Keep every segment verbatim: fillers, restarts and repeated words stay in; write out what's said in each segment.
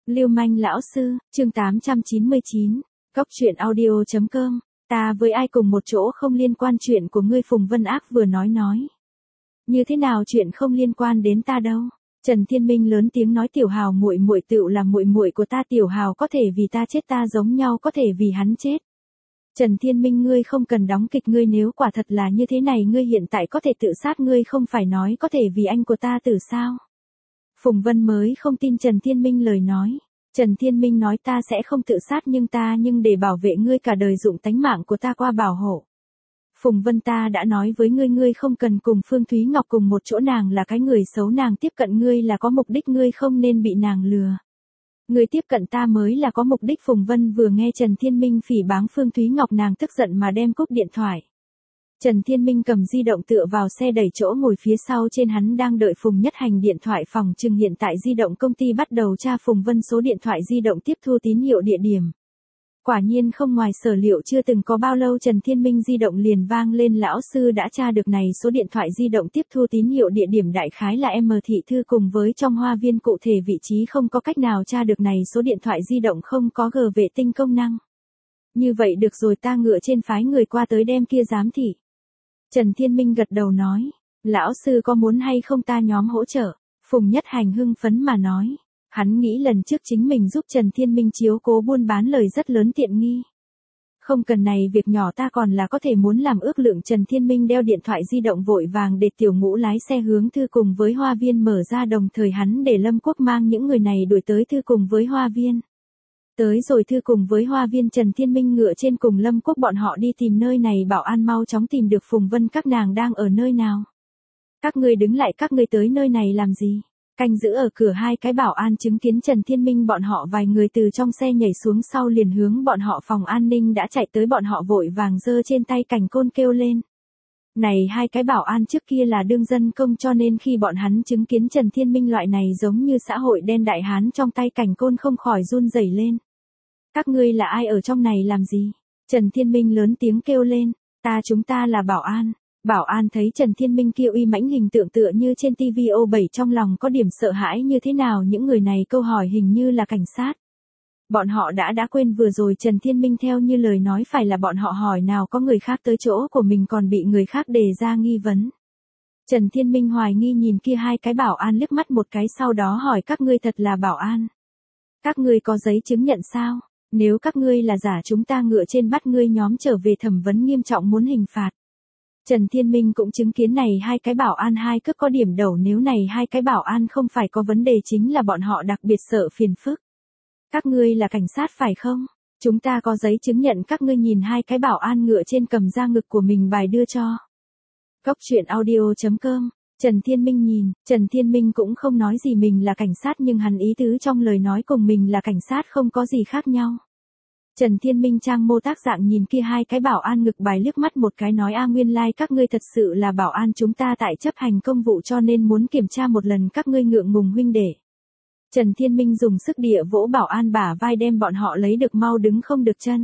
Lưu manh lão sư, chương tám trăm chín mươi chín, Cóc truyện audio chấm com, ta với ai cùng một chỗ không liên quan chuyện của ngươi. Phùng Vân Ác vừa nói nói. Như thế nào chuyện không liên quan đến ta đâu? Trần Thiên Minh lớn tiếng nói, Tiểu Hào muội muội tựu là muội muội của ta, Tiểu Hào có thể vì ta chết, ta giống nhau có thể vì hắn chết. Trần Thiên Minh, ngươi không cần đóng kịch, ngươi nếu quả thật là như thế này, ngươi hiện tại có thể tự sát, ngươi không phải nói có thể vì anh của ta tử sao? Phùng Vân mới không tin Trần Thiên Minh lời nói. Trần Thiên Minh nói, ta sẽ không tự sát, nhưng ta nhưng để bảo vệ ngươi cả đời, dụng tánh mạng của ta qua bảo hộ. Phùng Vân, ta đã nói với ngươi, ngươi không cần cùng Phương Thúy Ngọc cùng một chỗ, nàng là cái người xấu, nàng tiếp cận ngươi là có mục đích, ngươi không nên bị nàng lừa. Ngươi tiếp cận ta mới là có mục đích. Phùng Vân vừa nghe Trần Thiên Minh phỉ báng Phương Thúy Ngọc, nàng tức giận mà đem cúp điện thoại. Trần Thiên Minh cầm di động tựa vào xe đẩy chỗ ngồi phía sau, trên hắn đang đợi Phùng Nhất Hành điện thoại. Phòng trừng hiện tại di động công ty bắt đầu tra Phùng Vân số điện thoại di động tiếp thu tín hiệu địa điểm. Quả nhiên không ngoài sở liệu, chưa từng có bao lâu Trần Thiên Minh di động liền vang lên, lão sư đã tra được này số điện thoại di động tiếp thu tín hiệu địa điểm đại khái là M thị thư cùng với trong hoa viên, cụ thể vị trí không có cách nào tra được, này số điện thoại di động không có G vệ tinh công năng. Như vậy được rồi, ta ngựa trên phái người qua tới đem kia giám thị. Trần Thiên Minh gật đầu nói, lão sư có muốn hay không ta nhóm hỗ trợ? Phùng Nhất Hành hưng phấn mà nói. Hắn nghĩ lần trước chính mình giúp Trần Thiên Minh chiếu cố buôn bán lời rất lớn tiện nghi. Không cần, này việc nhỏ ta còn là có thể muốn làm ước lượng. Trần Thiên Minh đeo điện thoại di động vội vàng để Tiểu Ngũ lái xe hướng thư cùng với hoa viên mở ra, đồng thời hắn để Lâm Quốc mang những người này đuổi tới thư cùng với hoa viên. Tới rồi thư cùng với hoa viên, Trần Thiên Minh ngựa trên cùng Lâm Quốc bọn họ đi tìm nơi này bảo an mau chóng tìm được Phùng Vân, các nàng đang ở nơi nào? Các ngươi đứng lại, các ngươi tới nơi này làm gì? Canh giữ ở cửa hai cái bảo an chứng kiến Trần Thiên Minh bọn họ vài người từ trong xe nhảy xuống sau liền hướng bọn họ phòng an ninh đã chạy tới, bọn họ vội vàng giơ trên tay cảnh côn kêu lên. Này hai cái bảo an trước kia là đương dân công, cho nên khi bọn hắn chứng kiến Trần Thiên Minh loại này giống như xã hội đen đại hán trong tay cảnh côn không khỏi run rẩy lên. Các ngươi là ai, ở trong này làm gì? Trần Thiên Minh lớn tiếng kêu lên, ta chúng ta là bảo an. Bảo an thấy Trần Thiên Minh kia uy mãnh hình tượng tựa như trên ti vi ô bảy, trong lòng có điểm sợ hãi, như thế nào những người này câu hỏi hình như là cảnh sát. Bọn họ đã đã quên vừa rồi Trần Thiên Minh theo như lời nói phải là bọn họ hỏi nào có người khác tới chỗ của mình còn bị người khác đề ra nghi vấn. Trần Thiên Minh hoài nghi nhìn kia hai cái bảo an liếc mắt một cái, sau đó hỏi, các ngươi thật là bảo an? Các ngươi có giấy chứng nhận sao? Nếu các ngươi là giả, chúng ta ngựa trên bắt ngươi nhóm trở về thẩm vấn nghiêm trọng, muốn hình phạt. Trần Thiên Minh cũng chứng kiến này hai cái bảo an hai cước có điểm đầu, nếu này hai cái bảo an không phải có vấn đề chính là bọn họ đặc biệt sợ phiền phức. Các ngươi là cảnh sát phải không? Chúng ta có giấy chứng nhận. Các ngươi nhìn hai cái bảo an ngựa trên cầm ra ngực của mình bài đưa cho. Cóc truyện audio chấm com. Trần Thiên Minh nhìn, Trần Thiên Minh cũng không nói gì mình là cảnh sát, nhưng hắn ý tứ trong lời nói cùng mình là cảnh sát không có gì khác nhau. Trần Thiên Minh trang mô tác dạng nhìn kia hai cái bảo an ngực bài liếc mắt một cái, nói, a nguyên lai like các ngươi thật sự là bảo an, chúng ta tại chấp hành công vụ cho nên muốn kiểm tra một lần, các ngươi ngượng ngùng huynh đệ. Trần Thiên Minh dùng sức địa vỗ bảo an bả vai, đem bọn họ lấy được mau đứng không được chân.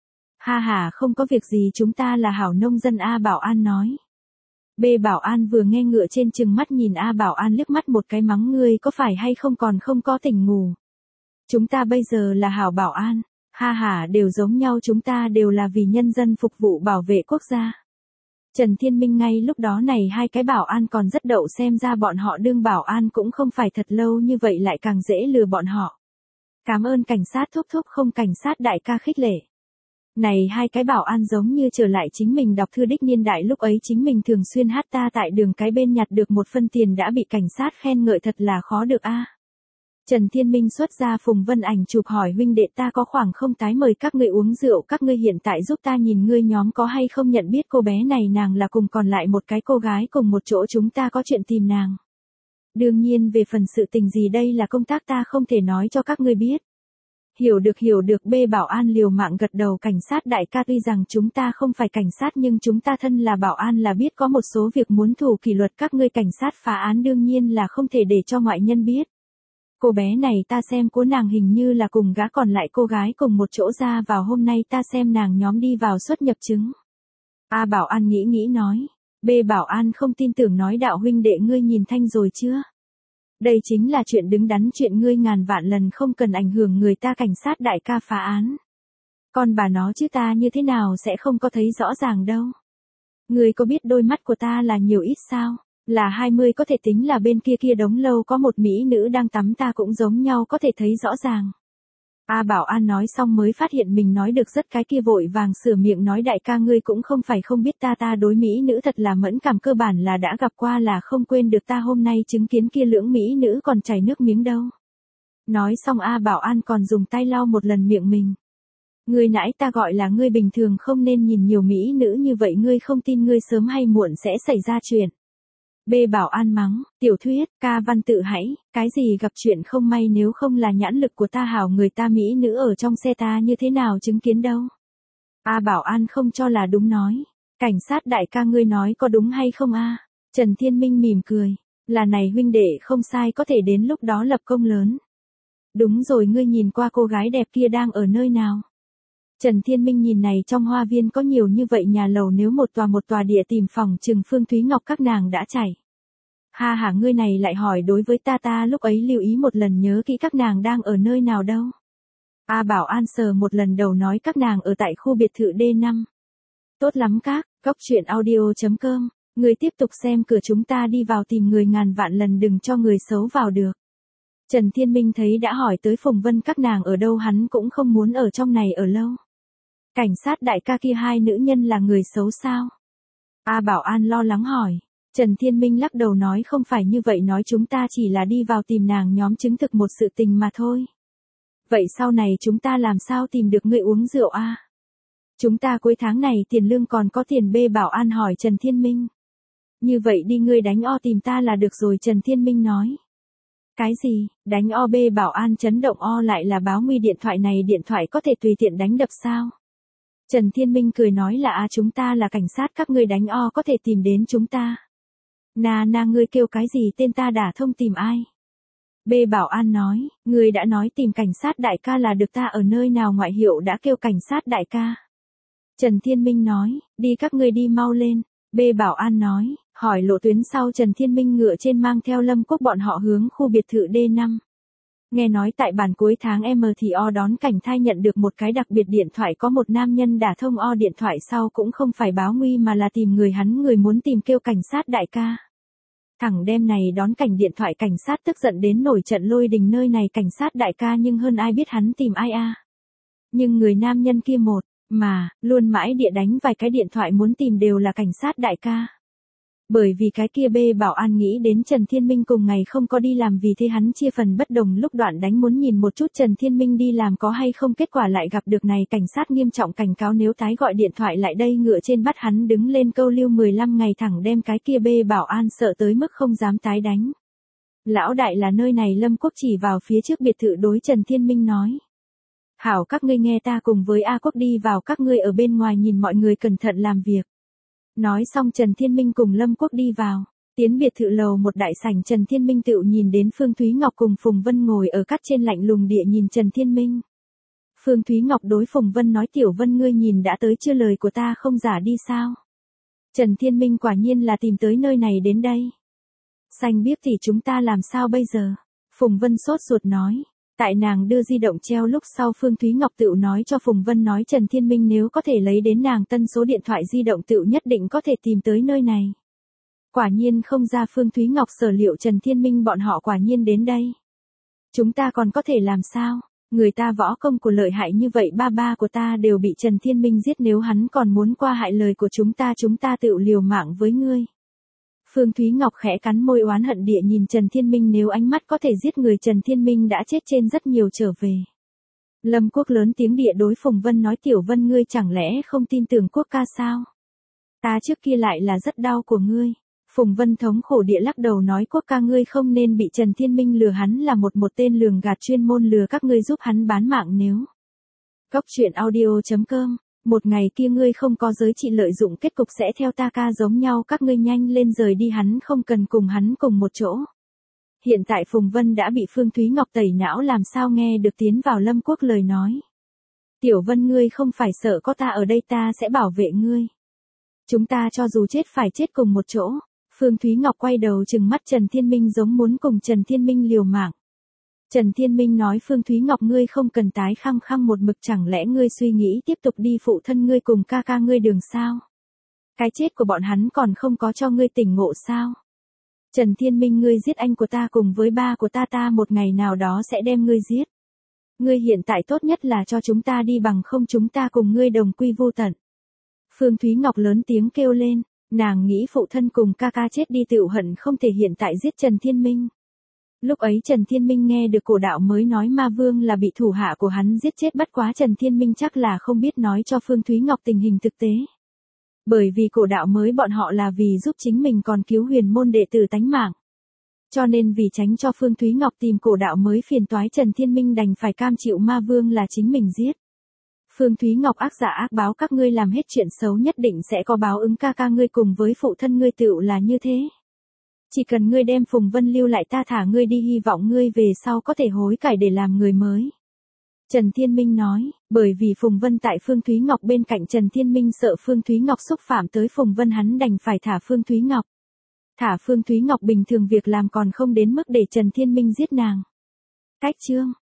Ha ha, không có việc gì, chúng ta là hảo nông dân, A bảo an nói. B bảo an vừa nghe ngựa trên chừng mắt nhìn A bảo an liếc mắt một cái, mắng, ngươi có phải hay không còn không có tỉnh ngủ. Chúng ta bây giờ là hảo bảo an. Ha ha, đều giống nhau, chúng ta đều là vì nhân dân phục vụ, bảo vệ quốc gia. Trần Thiên Minh ngay lúc đó này hai cái bảo an còn rất đậu, xem ra bọn họ đương bảo an cũng không phải thật lâu, như vậy lại càng dễ lừa bọn họ. Cảm ơn cảnh sát thúc thúc, không cảnh sát đại ca khích lệ. Này hai cái bảo an giống như trở lại chính mình đọc thư đích niên đại, lúc ấy chính mình thường xuyên hát ta tại đường cái bên nhặt được một phân tiền đã bị cảnh sát khen ngợi, thật là khó được a. Trần Thiên Minh xuất ra Phùng Vân ảnh chụp, hỏi, huynh đệ, ta có khoảng không tái mời các ngươi uống rượu, các ngươi hiện tại giúp ta nhìn ngươi nhóm có hay không nhận biết cô bé này, nàng là cùng còn lại một cái cô gái cùng một chỗ, chúng ta có chuyện tìm nàng. Đương nhiên về phần sự tình gì đây là công tác, ta không thể nói cho các ngươi biết. Hiểu được hiểu được. B bảo an liều mạng gật đầu, cảnh sát đại ca, tuy rằng chúng ta không phải cảnh sát nhưng chúng ta thân là bảo an là biết có một số việc muốn thủ kỷ luật, các ngươi cảnh sát phá án đương nhiên là không thể để cho ngoại nhân biết. Cô bé này ta xem của nàng hình như là cùng gã còn lại cô gái cùng một chỗ ra vào, hôm nay ta xem nàng nhóm đi vào xuất nhập chứng. A bảo an nghĩ nghĩ nói. B bảo an không tin tưởng nói, đạo huynh đệ, ngươi nhìn thanh rồi chưa? Đây chính là chuyện đứng đắn, chuyện ngươi ngàn vạn lần không cần ảnh hưởng người ta, cảnh sát đại ca phá án. Con bà nó chứ ta như thế nào sẽ không có thấy rõ ràng đâu. Ngươi có biết đôi mắt của ta là nhiều ít sao? Là hai mươi có thể tính là bên kia kia đống lâu có một mỹ nữ đang tắm ta cũng giống nhau có thể thấy rõ ràng. A Bảo An nói xong mới phát hiện mình nói được rất cái kia vội vàng sửa miệng nói đại ca ngươi cũng không phải không biết ta ta đối mỹ nữ thật là mẫn cảm, cơ bản là đã gặp qua là không quên được, ta hôm nay chứng kiến kia lưỡng mỹ nữ còn chảy nước miếng đâu. Nói xong A Bảo An còn dùng tay lau một lần miệng mình. Ngươi nãy ta gọi là ngươi bình thường không nên nhìn nhiều mỹ nữ như vậy, ngươi không tin ngươi sớm hay muộn sẽ xảy ra chuyện. B Bảo An mắng, tiểu thuyết, ca văn tự hãy, cái gì gặp chuyện không may, nếu không là nhãn lực của ta hảo người ta mỹ nữ ở trong xe ta như thế nào chứng kiến đâu. A Bảo An không cho là đúng nói, cảnh sát đại ca ngươi nói có đúng hay không a? Trần Thiên Minh mỉm cười, là này huynh đệ không sai, có thể đến lúc đó lập công lớn. Đúng rồi, ngươi nhìn qua cô gái đẹp kia đang ở nơi nào? Trần Thiên Minh nhìn này trong hoa viên có nhiều như vậy nhà lầu, nếu một tòa một tòa địa tìm phòng chừng Phương Thúy Ngọc các nàng đã chảy. Ha ha, ngươi này lại hỏi đối với ta, ta lúc ấy lưu ý một lần nhớ kỹ các nàng đang ở nơi nào đâu. A Bảo An sờ một lần đầu nói các nàng ở tại khu biệt thự D năm. Tốt lắm các, góc truyện audio chấm com, người tiếp tục xem cửa chúng ta đi vào tìm người, ngàn vạn lần đừng cho người xấu vào được. Trần Thiên Minh thấy đã hỏi tới Phùng Vân các nàng ở đâu, hắn cũng không muốn ở trong này ở lâu. Cảnh sát đại ca kia hai nữ nhân là người xấu sao? A Bảo An lo lắng hỏi. Trần Thiên Minh lắc đầu nói không phải như vậy, nói chúng ta chỉ là đi vào tìm nàng nhóm chứng thực một sự tình mà thôi. Vậy sau này chúng ta làm sao tìm được người uống rượu a? Chúng ta cuối tháng này tiền lương còn có tiền. B Bảo An hỏi Trần Thiên Minh. Như vậy đi, ngươi đánh o tìm ta là được rồi, Trần Thiên Minh nói. Cái gì, đánh o? B Bảo An chấn động, o lại là báo nguy, điện thoại này điện thoại có thể tùy tiện đánh đập sao? Trần Thiên Minh cười nói là à, chúng ta là cảnh sát, các ngươi đánh o có thể tìm đến chúng ta. Na na, ngươi kêu cái gì, tên ta đả thông tìm ai? B Bảo An nói, ngươi đã nói tìm cảnh sát đại ca là được, ta ở nơi nào ngoại hiệu đã kêu cảnh sát đại ca. Trần Thiên Minh nói, đi các ngươi đi mau lên. B Bảo An nói, hỏi lộ tuyến sau Trần Thiên Minh ngựa trên mang theo Lâm Quốc bọn họ hướng khu biệt thự D năm. Nghe nói tại bản cuối tháng M thì O đón cảnh thai nhận được một cái đặc biệt điện thoại, có một nam nhân đả thông O điện thoại sau cũng không phải báo nguy mà là tìm người, hắn người muốn tìm kêu cảnh sát đại ca. Thằng đêm này đón cảnh điện thoại, cảnh sát tức giận đến nổi trận lôi đình, nơi này cảnh sát đại ca nhưng hơn ai biết hắn tìm ai a. Nhưng người nam nhân kia một mà luôn mãi địa đánh vài cái điện thoại muốn tìm đều là cảnh sát đại ca. Bởi vì cái kia B Bảo An nghĩ đến Trần Thiên Minh cùng ngày không có đi làm, vì thế hắn chia phần bất đồng, lúc đoạn đánh muốn nhìn một chút Trần Thiên Minh đi làm có hay không, kết quả lại gặp được này cảnh sát nghiêm trọng cảnh cáo nếu tái gọi điện thoại lại đây ngựa trên bắt hắn đứng lên câu lưu mười lăm ngày, thẳng đem cái kia B Bảo An sợ tới mức không dám tái đánh. Lão đại là nơi này. Lâm Quốc chỉ vào phía trước biệt thự đối Trần Thiên Minh nói. Hảo, các ngươi nghe ta cùng với A Quốc đi vào, các ngươi ở bên ngoài nhìn mọi người cẩn thận làm việc. Nói xong Trần Thiên Minh cùng Lâm Quốc đi vào, tiến biệt thự lầu một đại sảnh. Trần Thiên Minh tựu nhìn đến Phương Thúy Ngọc cùng Phùng Vân ngồi ở cắt trên, lạnh lùng địa nhìn Trần Thiên Minh. Phương Thúy Ngọc đối Phùng Vân nói, Tiểu Vân ngươi nhìn đã tới chưa, lời của ta không giả đi sao? Trần Thiên Minh quả nhiên là tìm tới nơi này đến đây. Xanh biếc thì chúng ta làm sao bây giờ? Phùng Vân sốt ruột nói. Tại nàng đưa di động treo lúc sau, Phương Thúy Ngọc tựu nói cho Phùng Vân nói Trần Thiên Minh nếu có thể lấy đến nàng tân số điện thoại di động tựu nhất định có thể tìm tới nơi này. Quả nhiên không ra Phương Thúy Ngọc sở liệu, Trần Thiên Minh bọn họ quả nhiên đến đây. Chúng ta còn có thể làm sao? Người ta võ công của lợi hại như vậy, ba ba của ta đều bị Trần Thiên Minh giết, nếu hắn còn muốn qua hại lời của chúng ta, chúng ta tựu liều mạng với ngươi. Phương Thúy Ngọc khẽ cắn môi oán hận địa nhìn Trần Thiên Minh, nếu ánh mắt có thể giết người, Trần Thiên Minh đã chết trên rất nhiều trở về. Lâm Quốc lớn tiếng địa đối Phùng Vân nói, Tiểu Vân ngươi chẳng lẽ không tin tưởng Quốc ca sao? Ta trước kia lại là rất đau của ngươi. Phùng Vân thống khổ địa lắc đầu nói, Quốc ca ngươi không nên bị Trần Thiên Minh lừa, hắn là một một tên lường gạt chuyên môn lừa các ngươi giúp hắn bán mạng nếu. Góc truyện audio chấm com. Một ngày kia ngươi không có giới trị lợi dụng, kết cục sẽ theo ta ca giống nhau, các ngươi nhanh lên rời đi, hắn không cần cùng hắn cùng một chỗ. Hiện tại Phùng Vân đã bị Phương Thúy Ngọc tẩy não, làm sao nghe được tiến vào Lâm Quốc lời nói. Tiểu Vân ngươi không phải sợ có ta ở đây, ta sẽ bảo vệ ngươi. Chúng ta cho dù chết phải chết cùng một chỗ. Phương Thúy Ngọc quay đầu trừng mắt Trần Thiên Minh giống muốn cùng Trần Thiên Minh liều mạng. Trần Thiên Minh nói Phương Thúy Ngọc ngươi không cần tái khăng khăng một mực, chẳng lẽ ngươi suy nghĩ tiếp tục đi phụ thân ngươi cùng ca ca ngươi đường sao? Cái chết của bọn hắn còn không có cho ngươi tỉnh ngộ sao? Trần Thiên Minh ngươi giết anh của ta cùng với ba của ta, ta một ngày nào đó sẽ đem ngươi giết. Ngươi hiện tại tốt nhất là cho chúng ta đi, bằng không chúng ta cùng ngươi đồng quy vô tận. Phương Thúy Ngọc lớn tiếng kêu lên, nàng nghĩ phụ thân cùng ca ca chết đi tựu hận không thể hiện tại giết Trần Thiên Minh. Lúc ấy Trần Thiên Minh nghe được cổ đạo mới nói ma vương là bị thủ hạ của hắn giết chết, bất quá Trần Thiên Minh chắc là không biết nói cho Phương Thúy Ngọc tình hình thực tế. Bởi vì cổ đạo mới bọn họ là vì giúp chính mình còn cứu huyền môn đệ tử tánh mạng. Cho nên vì tránh cho Phương Thúy Ngọc tìm cổ đạo mới phiền toái, Trần Thiên Minh đành phải cam chịu ma vương là chính mình giết. Phương Thúy Ngọc ác giả ác báo, các ngươi làm hết chuyện xấu nhất định sẽ có báo ứng, ca ca ngươi cùng với phụ thân ngươi tựu là như thế. Chỉ cần ngươi đem Phùng Vân lưu lại ta thả ngươi đi, hy vọng ngươi về sau có thể hối cải để làm người mới. Trần Thiên Minh nói, bởi vì Phùng Vân tại Phương Thúy Ngọc bên cạnh, Trần Thiên Minh sợ Phương Thúy Ngọc xúc phạm tới Phùng Vân, hắn đành phải thả Phương Thúy Ngọc. Thả Phương Thúy Ngọc bình thường việc làm còn không đến mức để Trần Thiên Minh giết nàng. Cách chương